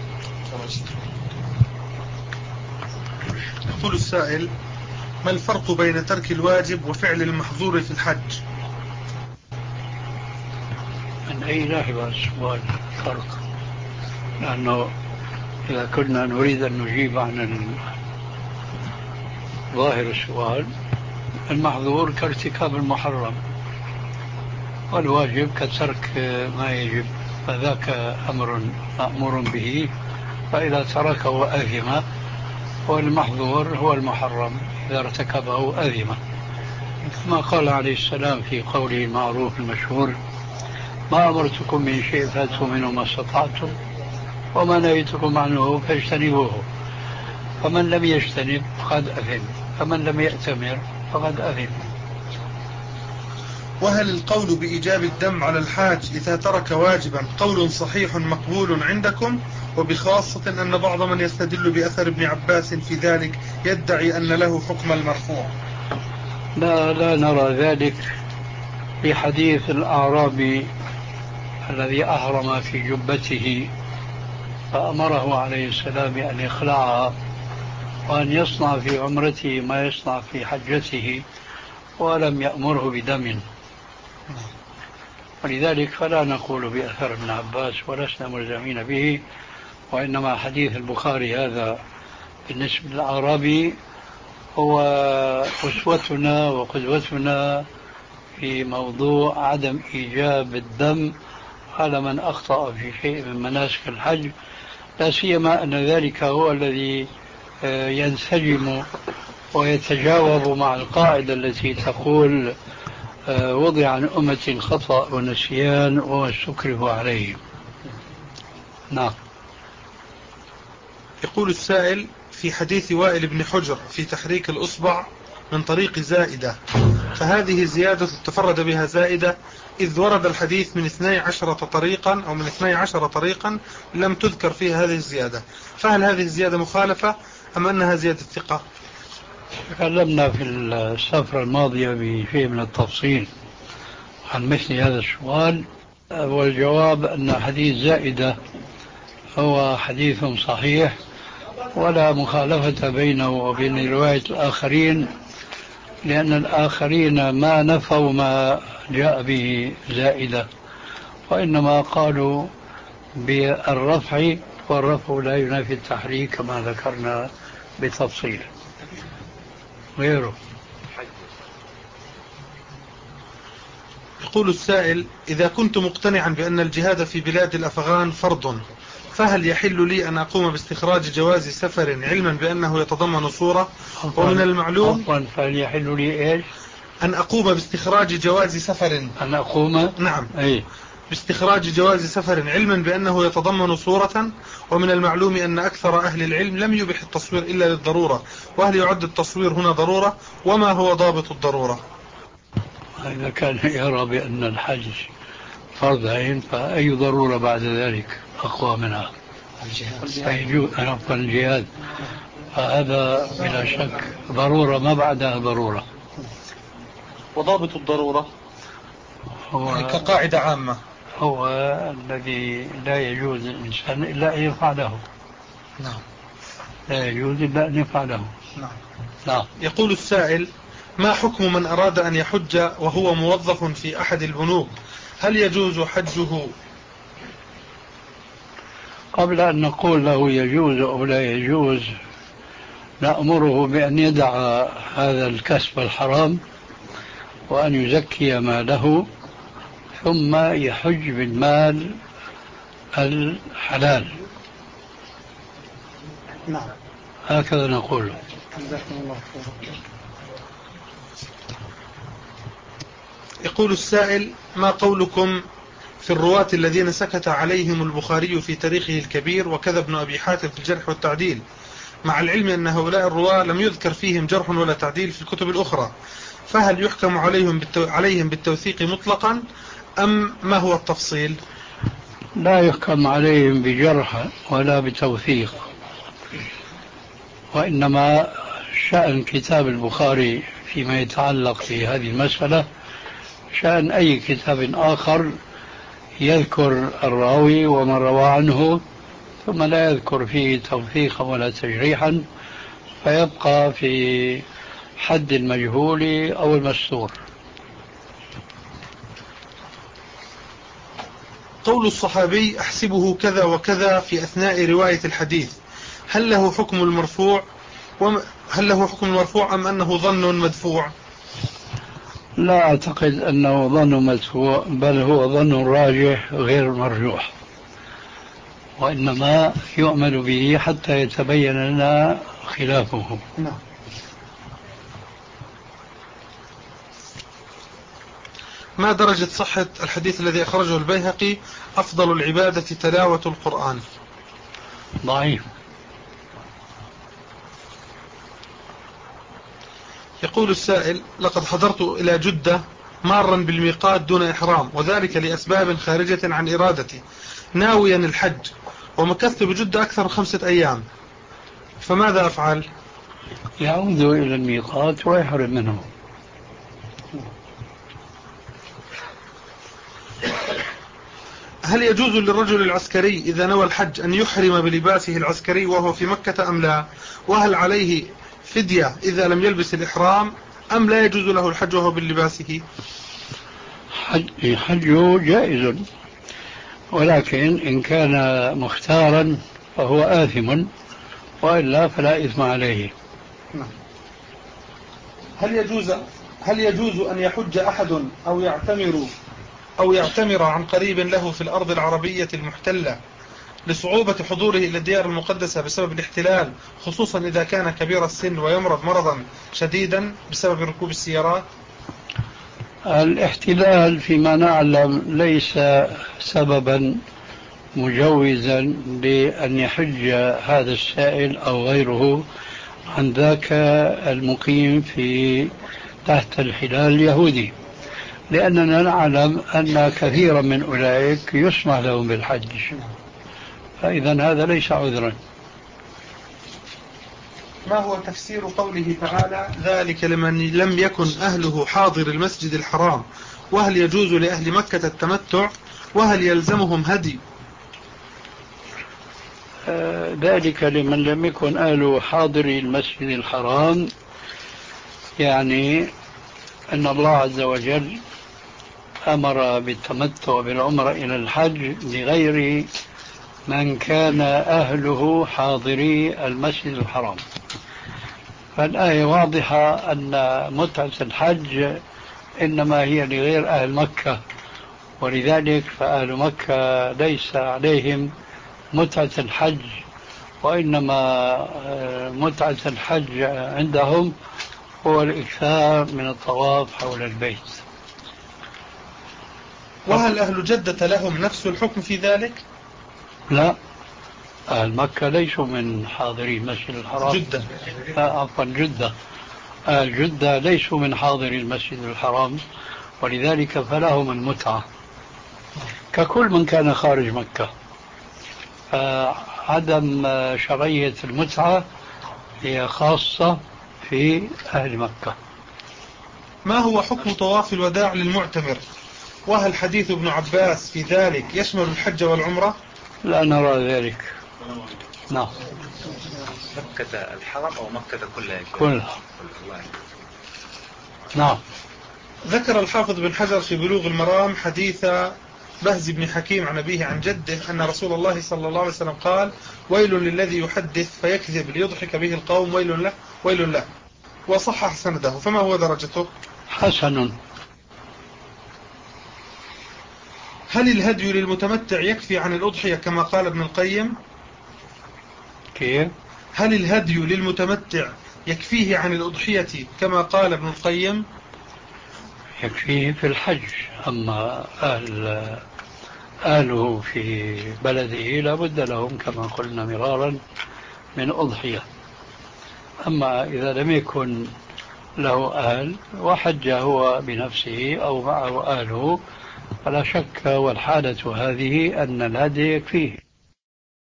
يقول السائل: ما الفرق بين ترك الواجب وفعل المحظور في الحج؟ من أي ناحية السؤال فرق؟ لأنه إذا كنا نريد أن نجيب عن ظاهر السؤال، المحظور كارتكاب المحرم، والواجب كترك ما يجب، فذاك أمر مأمور به، فإذا تركه أثم، والمحظور هو المحرم إذا ارتكبه أثم، كما قال عليه السلام في قوله المعروف المشهور: ما أمرتكم من شيء فاتوا منه ما استطعتم وما نهيتكم عنه فاجتنبوه، فمن لم يجتنب فقد أثم، فمن لم يأتمر فقد أثم. وهل القول بإيجاب الدم على الحاج إذا ترك واجبا قول صحيح مقبول عندكم، وبخاصة أن بعض من يستدل بأثر ابن عباس في ذلك يدعي أن له حكم المرفوع؟ لا لا نرى ذلك في حديث الأعرابي الذي أهرم في جبته فأمره عليه السلام أن يخلعها وأن يصنع في عمرته ما يصنع في حجته، ولم يأمره بدم، ولذلك فلا نقول بأثر ابن عباس ولسنا ملزمين به، وإنما حديث البخاري هذا بالنسبة للأعرابي هو أسوتنا وقدوتنا في موضوع عدم إيجاب الدم على من أخطأ في شيء من مناسك الحج، لا سيما أن ذلك هو الذي ينسجم ويتجاوب مع القاعدة التي تقول وضع عن أمة خطأ ونسيان وما استكرهوا عليه. نعم. يقول السائل: في حديث وائل بن حجر في تحريك الأصبع من طريق زائدة، فهذه زيادة تفرد بها زائدة، إذ ورد الحديث من اثني عشرة طريقا أو من اثني عشر طريقا لم تذكر فيها هذه الزيادة، فهل هذه الزيادة مخالفة أم أنها زيادة ثقة؟ تكلمنا في السفرة الماضية بشيء من التفصيل عن مثل هذا السؤال، والجواب أن حديث زائدة هو حديث صحيح ولا مخالفة بينه وبين رواية الآخرين، لأن الآخرين ما نفوا ما جاء به زائدة، وإنما قالوا بالرفع، والرفع لا ينافي التحريك كما ذكرنا بتفصيل. غيره. يقول السائل: إذا كنت مقتنعا بأن الجهاد في بلاد الأفغان فرض، فهل يحل لي أن أقوم باستخراج جواز سفر علما بأنه يتضمن صورة؟ ومن المعلوم عفوا فهل يحل لي إيش؟ أن أقوم باستخراج جواز سفر. أن أقوم؟ نعم. أي. باستخراج جواز سفر علما بأنه يتضمن صورة، ومن المعلوم أن أكثر أهل العلم لم يبح التصوير إلا للضرورة، وهل يعد التصوير هنا ضرورة؟ وما هو ضابط الضرورة؟ إذا كان يرى بأن الحج فرض عين فأي ضرورة بعد ذلك أقوى منها؟ الجهاد. عفوا الجهاد، فهذا بلا شك ضرورة ما بعدها ضرورة. وضابط الضرورة هو يعني كقاعدة عامة هو الذي لا يجوز الإنسان إلا أن يفعله. نعم. لا يجوز إلا أن يفعله. نعم. نعم. يقول السائل: ما حكم من أراد أن يحج وهو موظف في أحد البنوك، هل يجوز حجه؟ قبل أن نقول له يجوز أو لا يجوز، نأمره بأن يدع هذا الكسب الحرام وأن يزكي ماله، ثم يحج بالمال الحلال. نعم. هكذا نقول. يقول السائل: ما قولكم في الرواة الذين سكت عليهم البخاري في تاريخه الكبير وكذا ابن أبي حاتم في الجرح والتعديل، مع العلم أن هؤلاء الرواة لم يذكر فيهم جرح ولا تعديل في الكتب الأخرى، فهل يحكم عليهم بالتو... عليهم بالتوثيق مطلقا أم ما هو التفصيل؟ لا يحكم عليهم بجرح ولا بتوثيق، وإنما شأن كتاب البخاري فيما يتعلق بهذه المسألة شأن أي كتاب آخر يذكر الراوي ومن روى عنه ثم لا يذكر فيه توثيقا ولا تجريحا، فيبقى في حد المجهول أو المستور. قول الصحابي أحسبه كذا وكذا في أثناء رواية الحديث، هل له حكم المرفوع هل له حكم المرفوع أم أنه ظن مدفوع؟ لا أعتقد أنه ظن مدفوع، بل هو ظن راجح غير مرجوح، وإنما يؤمل به حتى يتبين لنا خلافه. نعم. ما درجة صحة الحديث الذي أخرجه البيهقي أفضل العبادة تلاوة القرآن؟ ضعيف. يقول السائل: لقد حضرت إلى جدة مارا بالميقات دون إحرام، وذلك لأسباب خارجة عن إرادتي، ناويا الحج، ومكثت بجدة أكثر من خمسة أيام، فماذا أفعل؟ يعود إلى الميقات ويحرم منه. هل يجوز للرجل العسكري إذا نوى الحج أن يحرم بلباسه العسكري وهو في مكة أم لا؟ وهل عليه فدية إذا لم يلبس الإحرام أم لا يجوز له الحج وهو بلباسه؟ حجه جائز، ولكن إن كان مختارا فهو آثم، وإلا فلا إثم عليه. هل يجوز هل يجوز أن يحج أحد أو يعتمر أو يعتمر عن قريب له في الأرض العربية المحتلة لصعوبة حضوره إلى الديار المقدسة بسبب الاحتلال، خصوصا إذا كان كبير السن ويمرض مرضا شديدا بسبب ركوب السيارات؟ الاحتلال فيما نعلم ليس سببا مجوزا لأن يحج هذا السائل أو غيره عن ذاك المقيم في تحت الحلال اليهودي، لأننا نعلم أن كثيرا من أولئك يسمح لهم بالحج، فإذا هذا ليس عذرا. ما هو تفسير قوله تعالى: ذلك لمن لم يكن أهله حاضر المسجد الحرام؟ وهل يجوز لأهل مكة التمتع؟ وهل يلزمهم هدي؟ آه ذلك لمن لم يكن أهله حاضر المسجد الحرام، يعني أن الله عز وجل أمر بالتمتع بالعمرة إلى الحج لغير من كان أهله حاضري المسجد الحرام. فالآية واضحة أن متعة الحج إنما هي لغير أهل مكة، ولذلك فأهل مكة ليس عليهم متعة الحج، وإنما متعة الحج عندهم هو الإكثار من الطواف حول البيت. وهل أهل جدة لهم نفس الحكم في ذلك؟ لا، أهل مكة ليسوا من حاضري المسجد الحرام. جدة عفوا جدة أهل جدة ليسوا من حاضري المسجد الحرام، ولذلك فلهم المتعة ككل من كان خارج مكة. عدم شرعية المتعة هي خاصة في أهل مكة. ما هو حكم طواف الوداع للمعتمر؟ وهل حديث ابن عباس في ذلك يشمل الحج والعمرة؟ لا نرى ذلك. نعم. مكة الحرم أو مكة كلها؟ كلها. نعم. ذكر الحافظ بن حجر في بلوغ المرام حديث بهز بن حكيم عن أبيه عن جده أن رسول الله صلى الله عليه وسلم قال: ويل للذي يحدث فيكذب ليضحك به القوم، ويل له ويل له، وصحح سنده، فما هو درجته؟ حسن. هل الهدي للمتمتع يكفي عن الأضحية كما قال ابن القيم؟ كيف؟ هل الهدي للمتمتع يكفيه عن الأضحية كما قال ابن القيم؟ يكفيه في الحج، أما أهل أهله في بلده لابد لهم كما قلنا مرارا من أضحية. أما إذا لم يكن له أهل وحج هو بنفسه أو معه أهله، فلا شك والحالة هذه أن الهدي يكفيه.